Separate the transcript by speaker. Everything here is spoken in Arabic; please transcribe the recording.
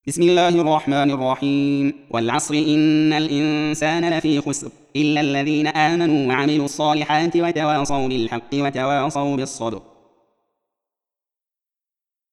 Speaker 1: بسم الله الرحمن الرحيم. والعصر إن الإنسان لفي خسر إلا الذين آمنوا وعملوا الصالحات وتواصوا بالحق وتواصوا بالصبر.